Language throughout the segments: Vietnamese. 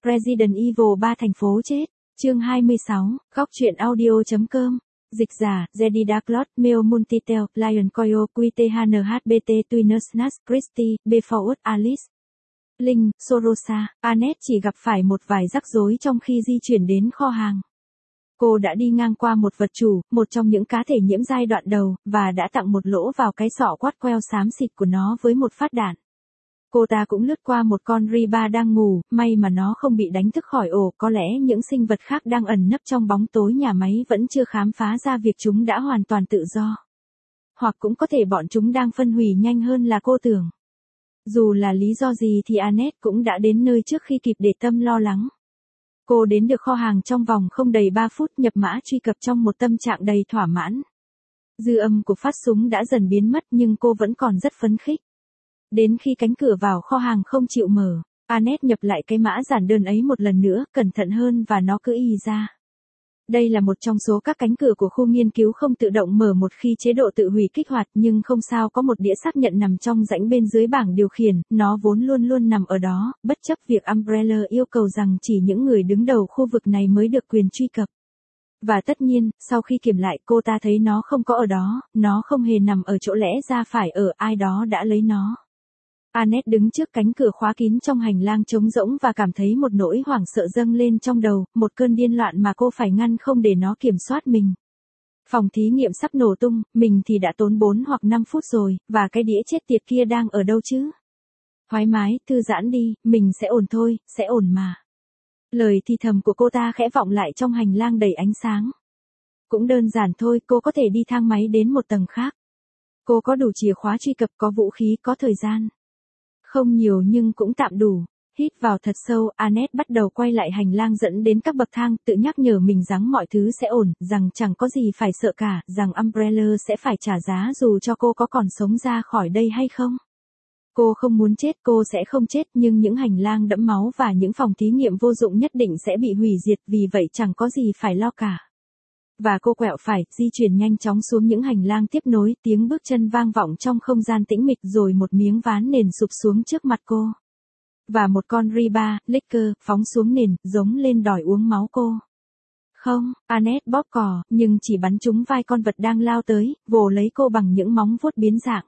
Resident Evil 3 thành phố chết. Chương 26, góc truyện audio.com. Dịch giả, Jedi Darklord, Meo Multitel, Lion Coyo, QTHNHBT, Twinnersnas, Christy, Beforwood, Alice. Linh, Sorosa, Annette chỉ gặp phải một vài rắc rối trong khi di chuyển đến kho hàng. Cô đã đi ngang qua một vật chủ, một trong những cá thể nhiễm giai đoạn đầu, và đã tặng một lỗ vào cái sọ quát queo xám xịt của nó với một phát đạn. Cô ta cũng lướt qua một con Riba đang ngủ, may mà nó không bị đánh thức khỏi ổ, có lẽ những sinh vật khác đang ẩn nấp trong bóng tối nhà máy vẫn chưa khám phá ra việc chúng đã hoàn toàn tự do. Hoặc cũng có thể bọn chúng đang phân hủy nhanh hơn là cô tưởng. Dù là lý do gì thì Annette cũng đã đến nơi trước khi kịp để tâm lo lắng. Cô đến được kho hàng trong vòng không đầy 3 phút, nhập mã truy cập trong một tâm trạng đầy thỏa mãn. Dư âm của phát súng đã dần biến mất nhưng cô vẫn còn rất phấn khích. Đến khi cánh cửa vào kho hàng không chịu mở, Annette nhập lại cái mã giản đơn ấy một lần nữa, cẩn thận hơn và nó cứ ì ra. Đây là một trong số các cánh cửa của khu nghiên cứu không tự động mở một khi chế độ tự hủy kích hoạt, nhưng không sao, có một đĩa xác nhận nằm trong rãnh bên dưới bảng điều khiển, nó vốn luôn luôn nằm ở đó, bất chấp việc Umbrella yêu cầu rằng chỉ những người đứng đầu khu vực này mới được quyền truy cập. Và tất nhiên, sau khi kiểm lại cô ta thấy nó không có ở đó, nó không hề nằm ở chỗ lẽ ra phải ở, ai đó đã lấy nó. Annette đứng trước cánh cửa khóa kín trong hành lang trống rỗng và cảm thấy một nỗi hoảng sợ dâng lên trong đầu, một cơn điên loạn mà cô phải ngăn không để nó kiểm soát mình. Phòng thí nghiệm sắp nổ tung, mình thì đã tốn 4 hoặc 5 phút rồi, và cái đĩa chết tiệt kia đang ở đâu chứ? Thoải mái, thư giãn đi, mình sẽ ổn thôi, sẽ ổn mà. Lời thì thầm của cô ta khẽ vọng lại trong hành lang đầy ánh sáng. Cũng đơn giản thôi, cô có thể đi thang máy đến một tầng khác. Cô có đủ chìa khóa truy cập, có vũ khí, có thời gian. Không nhiều nhưng cũng tạm đủ. Hít vào thật sâu, Annette bắt đầu quay lại hành lang dẫn đến các bậc thang, tự nhắc nhở mình rằng mọi thứ sẽ ổn, rằng chẳng có gì phải sợ cả, rằng Umbrella sẽ phải trả giá dù cho cô có còn sống ra khỏi đây hay không. Cô không muốn chết, cô sẽ không chết, nhưng những hành lang đẫm máu và những phòng thí nghiệm vô dụng nhất định sẽ bị hủy diệt, vì vậy chẳng có gì phải lo cả. Và cô quẹo phải, di chuyển nhanh chóng xuống những hành lang tiếp nối, tiếng bước chân vang vọng trong không gian tĩnh mịch, rồi một miếng ván nền sụp xuống trước mặt cô. Và một con Riba, Licker, phóng xuống nền, giống lên đòi uống máu cô. Không, Annette bóp cò, nhưng chỉ bắn trúng vai con vật đang lao tới, vồ lấy cô bằng những móng vuốt biến dạng.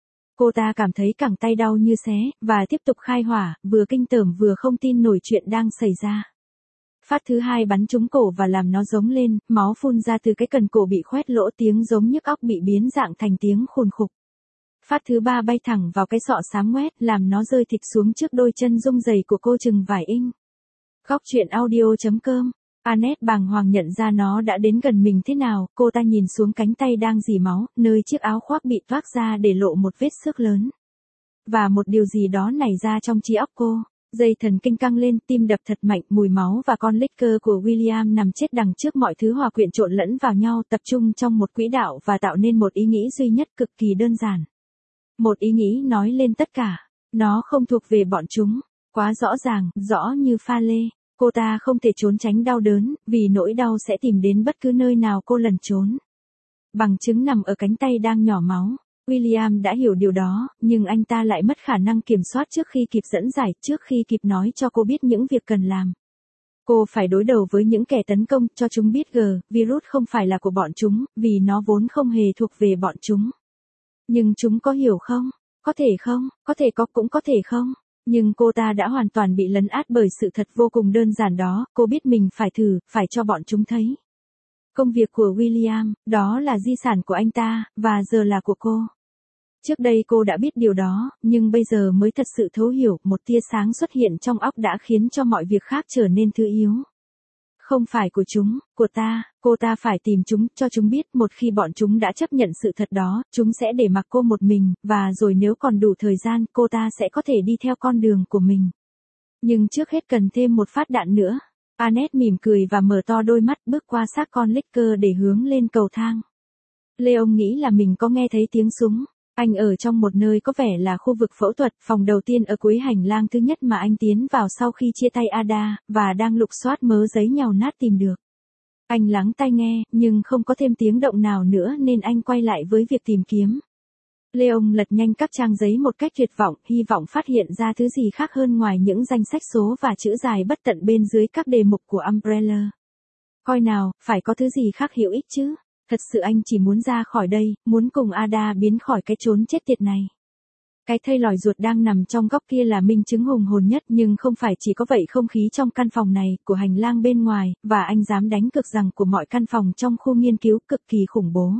Cô ta cảm thấy cẳng tay đau như xé, và tiếp tục khai hỏa, vừa kinh tởm vừa không tin nổi chuyện đang xảy ra. Phát thứ hai bắn trúng cổ và làm nó giống lên, máu phun ra từ cái cần cổ bị khoét lỗ, tiếng giống nhức óc bị biến dạng thành tiếng khùn khục. Phát thứ ba bay thẳng vào cái sọ xám ngoét, làm nó rơi thịt xuống trước đôi chân rung rẩy của cô chừng vài inch. Góc truyện audio.com. Annette bàng hoàng nhận ra nó đã đến gần mình thế nào, cô ta nhìn xuống cánh tay đang rỉ máu, nơi chiếc áo khoác bị toác ra để lộ một vết xước lớn. Và một điều gì đó nảy ra trong trí óc cô. Dây thần kinh căng lên, tim đập thật mạnh, mùi máu và con Licker của William nằm chết đằng trước, mọi thứ hòa quyện trộn lẫn vào nhau, tập trung trong một quỹ đạo và tạo nên một ý nghĩ duy nhất cực kỳ đơn giản. Một ý nghĩ nói lên tất cả. Nó không thuộc về bọn chúng. Quá rõ ràng, rõ như pha lê. Cô ta không thể trốn tránh đau đớn, vì nỗi đau sẽ tìm đến bất cứ nơi nào cô lẩn trốn. Bằng chứng nằm ở cánh tay đang nhỏ máu. William đã hiểu điều đó, nhưng anh ta lại mất khả năng kiểm soát trước khi kịp dẫn giải, trước khi kịp nói cho cô biết những việc cần làm. Cô phải đối đầu với những kẻ tấn công, cho chúng biết virus không phải là của bọn chúng, vì nó vốn không hề thuộc về bọn chúng. Nhưng chúng có hiểu không? Có thể không? Có thể có, cũng có thể không? Nhưng cô ta đã hoàn toàn bị lấn át bởi sự thật vô cùng đơn giản đó, cô biết mình phải thử, phải cho bọn chúng thấy. Công việc của William, đó là di sản của anh ta, và giờ là của cô. Trước đây cô đã biết điều đó, nhưng bây giờ mới thật sự thấu hiểu, một tia sáng xuất hiện trong óc đã khiến cho mọi việc khác trở nên thứ yếu. Không phải của chúng, của ta, cô ta phải tìm chúng, cho chúng biết, một khi bọn chúng đã chấp nhận sự thật đó, chúng sẽ để mặc cô một mình, và rồi nếu còn đủ thời gian, cô ta sẽ có thể đi theo con đường của mình. Nhưng trước hết cần thêm một phát đạn nữa. Annette mỉm cười và mở to đôi mắt, bước qua xác con Licker để hướng lên cầu thang. Leon nghĩ là mình có nghe thấy tiếng súng. Anh ở trong một nơi có vẻ là khu vực phẫu thuật, phòng đầu tiên ở cuối hành lang thứ nhất mà anh tiến vào sau khi chia tay Ada, và đang lục soát mớ giấy nhàu nát tìm được. Anh lắng tai nghe, nhưng không có thêm tiếng động nào nữa nên anh quay lại với việc tìm kiếm. Leon lật nhanh các trang giấy một cách tuyệt vọng, hy vọng phát hiện ra thứ gì khác hơn ngoài những danh sách số và chữ dài bất tận bên dưới các đề mục của Umbrella. Coi nào, phải có thứ gì khác hữu ích chứ. Thật sự anh chỉ muốn ra khỏi đây, muốn cùng Ada biến khỏi cái chốn chết tiệt này. Cái thây lòi ruột đang nằm trong góc kia là minh chứng hùng hồn nhất, nhưng không phải chỉ có vậy, không khí trong căn phòng này, của hành lang bên ngoài, và anh dám đánh cược rằng của mọi căn phòng trong khu nghiên cứu cực kỳ khủng bố.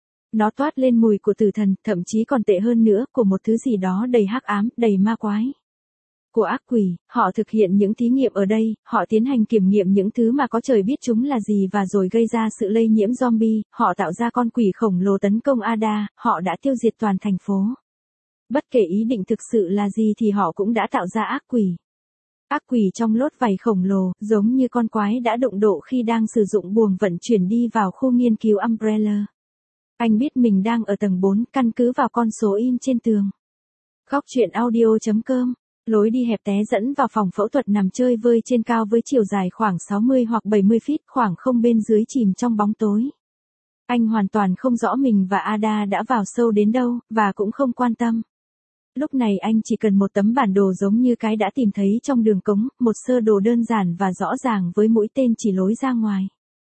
Nó toát lên mùi của tử thần, thậm chí còn tệ hơn nữa, của một thứ gì đó đầy hắc ám, đầy ma quái. Của ác quỷ. Họ thực hiện những thí nghiệm ở đây, họ tiến hành kiểm nghiệm những thứ mà có trời biết chúng là gì và rồi gây ra sự lây nhiễm zombie, họ tạo ra con quỷ khổng lồ tấn công Ada, họ đã tiêu diệt toàn thành phố. Bất kể ý định thực sự là gì thì họ cũng đã tạo ra ác quỷ. Ác quỷ trong lốt vảy khổng lồ, giống như con quái đã đụng độ khi đang sử dụng buồng vận chuyển đi vào khu nghiên cứu Umbrella. Anh biết mình đang ở tầng 4, căn cứ vào con số in trên tường. Góc truyện audio.com. Lối đi hẹp té dẫn vào phòng phẫu thuật nằm chơi vơi trên cao với chiều dài khoảng 60 hoặc 70 feet, khoảng không bên dưới chìm trong bóng tối. Anh hoàn toàn không rõ mình và Ada đã vào sâu đến đâu, và cũng không quan tâm. Lúc này anh chỉ cần một tấm bản đồ giống như cái đã tìm thấy trong đường cống, một sơ đồ đơn giản và rõ ràng với mũi tên chỉ lối ra ngoài.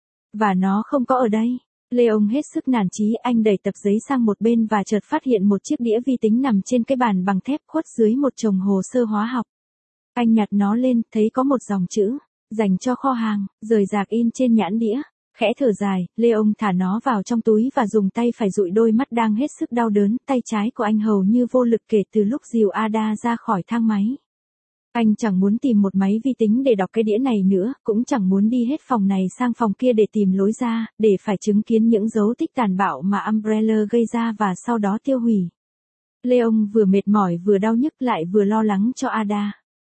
Và nó không có ở đây. Leon hết sức nản chí, anh đẩy tập giấy sang một bên và chợt phát hiện một chiếc đĩa vi tính nằm trên cái bàn bằng thép khuất dưới một chồng hồ sơ hóa học. Anh nhặt nó lên, thấy có một dòng chữ, dành cho kho hàng, rời rạc in trên nhãn đĩa. Khẽ thở dài, Leon thả nó vào trong túi và dùng tay phải dụi đôi mắt đang hết sức đau đớn, tay trái của anh hầu như vô lực kể từ lúc dìu Ada ra khỏi thang máy. Anh chẳng muốn tìm một máy vi tính để đọc cái đĩa này nữa, cũng chẳng muốn đi hết phòng này sang phòng kia để tìm lối ra, để phải chứng kiến những dấu tích tàn bạo mà Umbrella gây ra và sau đó tiêu hủy. Leon vừa mệt mỏi vừa đau nhức lại vừa lo lắng cho Ada.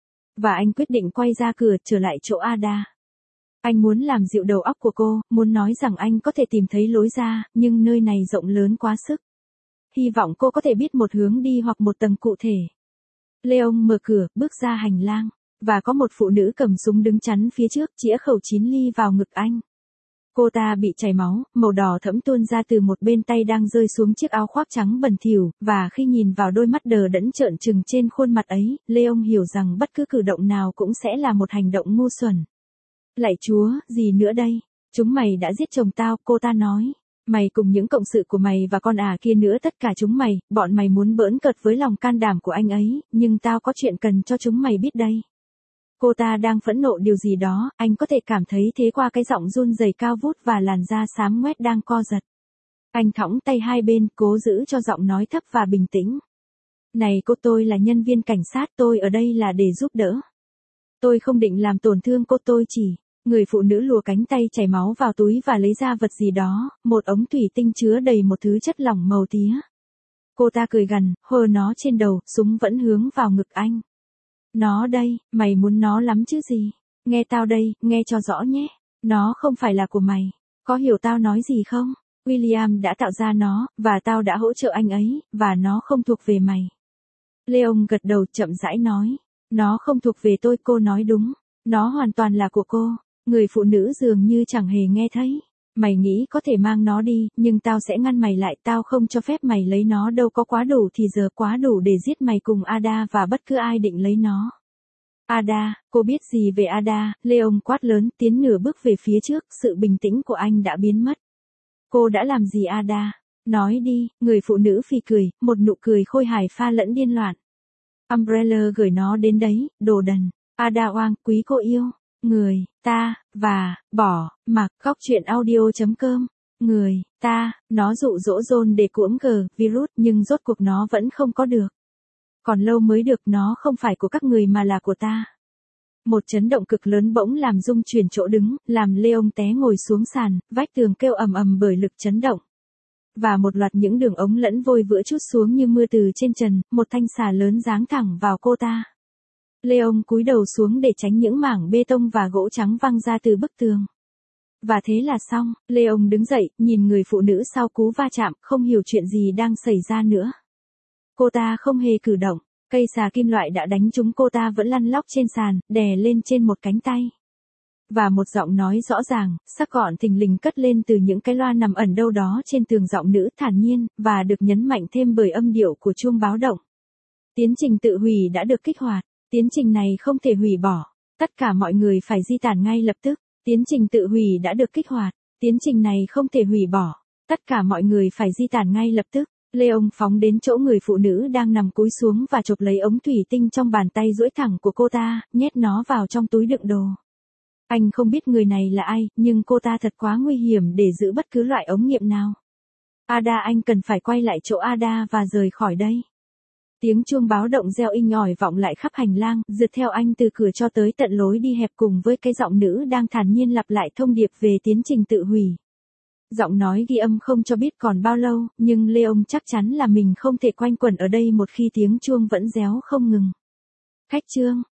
Và anh quyết định quay ra cửa trở lại chỗ Ada. Anh muốn làm dịu đầu óc của cô, muốn nói rằng anh có thể tìm thấy lối ra, nhưng nơi này rộng lớn quá sức. Hy vọng cô có thể biết một hướng đi hoặc một tầng cụ thể. Leon mở cửa, bước ra hành lang, và có một phụ nữ cầm súng đứng chắn phía trước, chĩa khẩu 9 ly vào ngực anh. Cô ta bị chảy máu, màu đỏ thẫm tuôn ra từ một bên tay đang rơi xuống chiếc áo khoác trắng bẩn thỉu, và khi nhìn vào đôi mắt đờ đẫn trợn trừng trên khuôn mặt ấy, Leon hiểu rằng bất cứ cử động nào cũng sẽ là một hành động ngu xuẩn. Lạy Chúa, gì nữa đây? Chúng mày đã giết chồng tao, cô ta nói. Mày cùng những cộng sự của mày và con kia nữa, tất cả chúng mày, bọn mày muốn bỡn cợt với lòng can đảm của anh ấy, nhưng tao có chuyện cần cho chúng mày biết đây. Cô ta đang phẫn nộ điều gì đó, anh có thể cảm thấy thế qua cái giọng run rẩy cao vút và làn da xám ngoét đang co giật. Anh thõng tay hai bên, cố giữ cho giọng nói thấp và bình tĩnh. Này cô, tôi là nhân viên cảnh sát, tôi ở đây là để giúp đỡ. Tôi không định làm tổn thương cô, tôi chỉ... Người phụ nữ lùa cánh tay chảy máu vào túi và lấy ra vật gì đó, một ống thủy tinh chứa đầy một thứ chất lỏng màu tía. Cô ta cười gằn, hơ nó trên đầu, súng vẫn hướng vào ngực anh. Nó đây, mày muốn nó lắm chứ gì? Nghe tao đây, nghe cho rõ nhé. Nó không phải là của mày. Có hiểu tao nói gì không? William đã tạo ra nó, và tao đã hỗ trợ anh ấy, và nó không thuộc về mày. Leon gật đầu chậm rãi nói. Nó không thuộc về tôi, cô nói đúng. Nó hoàn toàn là của cô. Người phụ nữ dường như chẳng hề nghe thấy. Mày nghĩ có thể mang nó đi, nhưng tao sẽ ngăn mày lại, tao không cho phép mày lấy nó đâu, có quá đủ thì giờ quá đủ để giết mày cùng Ada và bất cứ ai định lấy nó. Ada, cô biết gì về Ada? Leon quát lớn, tiến nửa bước về phía trước, sự bình tĩnh của anh đã biến mất. Cô đã làm gì Ada? Nói đi, người phụ nữ phì cười, một nụ cười khôi hài pha lẫn điên loạn. Umbrella gửi nó đến đấy, đồ đần. Ada oang, quý cô yêu. Người, ta, và, bỏ, mặc, góc truyện audio.com. Người, ta, nó dụ dỗ John để cuỗng virus, nhưng rốt cuộc nó vẫn không có được. Còn lâu mới được, nó không phải của các người mà là của ta. Một chấn động cực lớn bỗng làm rung chuyển chỗ đứng, làm Leon té ngồi xuống sàn, vách tường kêu ầm ầm bởi lực chấn động. Và một loạt những đường ống lẫn vôi vữa trút xuống như mưa từ trên trần, một thanh xà lớn giáng thẳng vào cô ta. Leon cúi đầu xuống để tránh những mảng bê tông và gỗ trắng văng ra từ bức tường. Và thế là xong, Leon đứng dậy, nhìn người phụ nữ sau cú va chạm, không hiểu chuyện gì đang xảy ra nữa. Cô ta không hề cử động, cây xà kim loại đã đánh trúng cô ta vẫn lăn lóc trên sàn, đè lên trên một cánh tay. Và một giọng nói rõ ràng, sắc gọn thình lình cất lên từ những cái loa nằm ẩn đâu đó trên tường, giọng nữ thản nhiên, và được nhấn mạnh thêm bởi âm điệu của chuông báo động. Tiến trình tự hủy đã được kích hoạt. Tiến trình này không thể hủy bỏ. Tất cả mọi người phải di tản ngay lập tức. Tiến trình tự hủy đã được kích hoạt. Tiến trình này không thể hủy bỏ. Tất cả mọi người phải di tản ngay lập tức. Leon phóng đến chỗ người phụ nữ đang nằm cúi xuống và chộp lấy ống thủy tinh trong bàn tay duỗi thẳng của cô ta, nhét nó vào trong túi đựng đồ. Anh không biết người này là ai, nhưng cô ta thật quá nguy hiểm để giữ bất cứ loại ống nghiệm nào. Ada, anh cần phải quay lại chỗ Ada và rời khỏi đây. Tiếng chuông báo động reo inh ỏi vọng lại khắp hành lang, rượt theo anh từ cửa cho tới tận lối đi hẹp, cùng với cái giọng nữ đang thản nhiên lặp lại thông điệp về tiến trình tự hủy. Giọng nói ghi âm không cho biết còn bao lâu, nhưng Leon chắc chắn là mình không thể quanh quẩn ở đây một khi tiếng chuông vẫn réo không ngừng. Khách trương,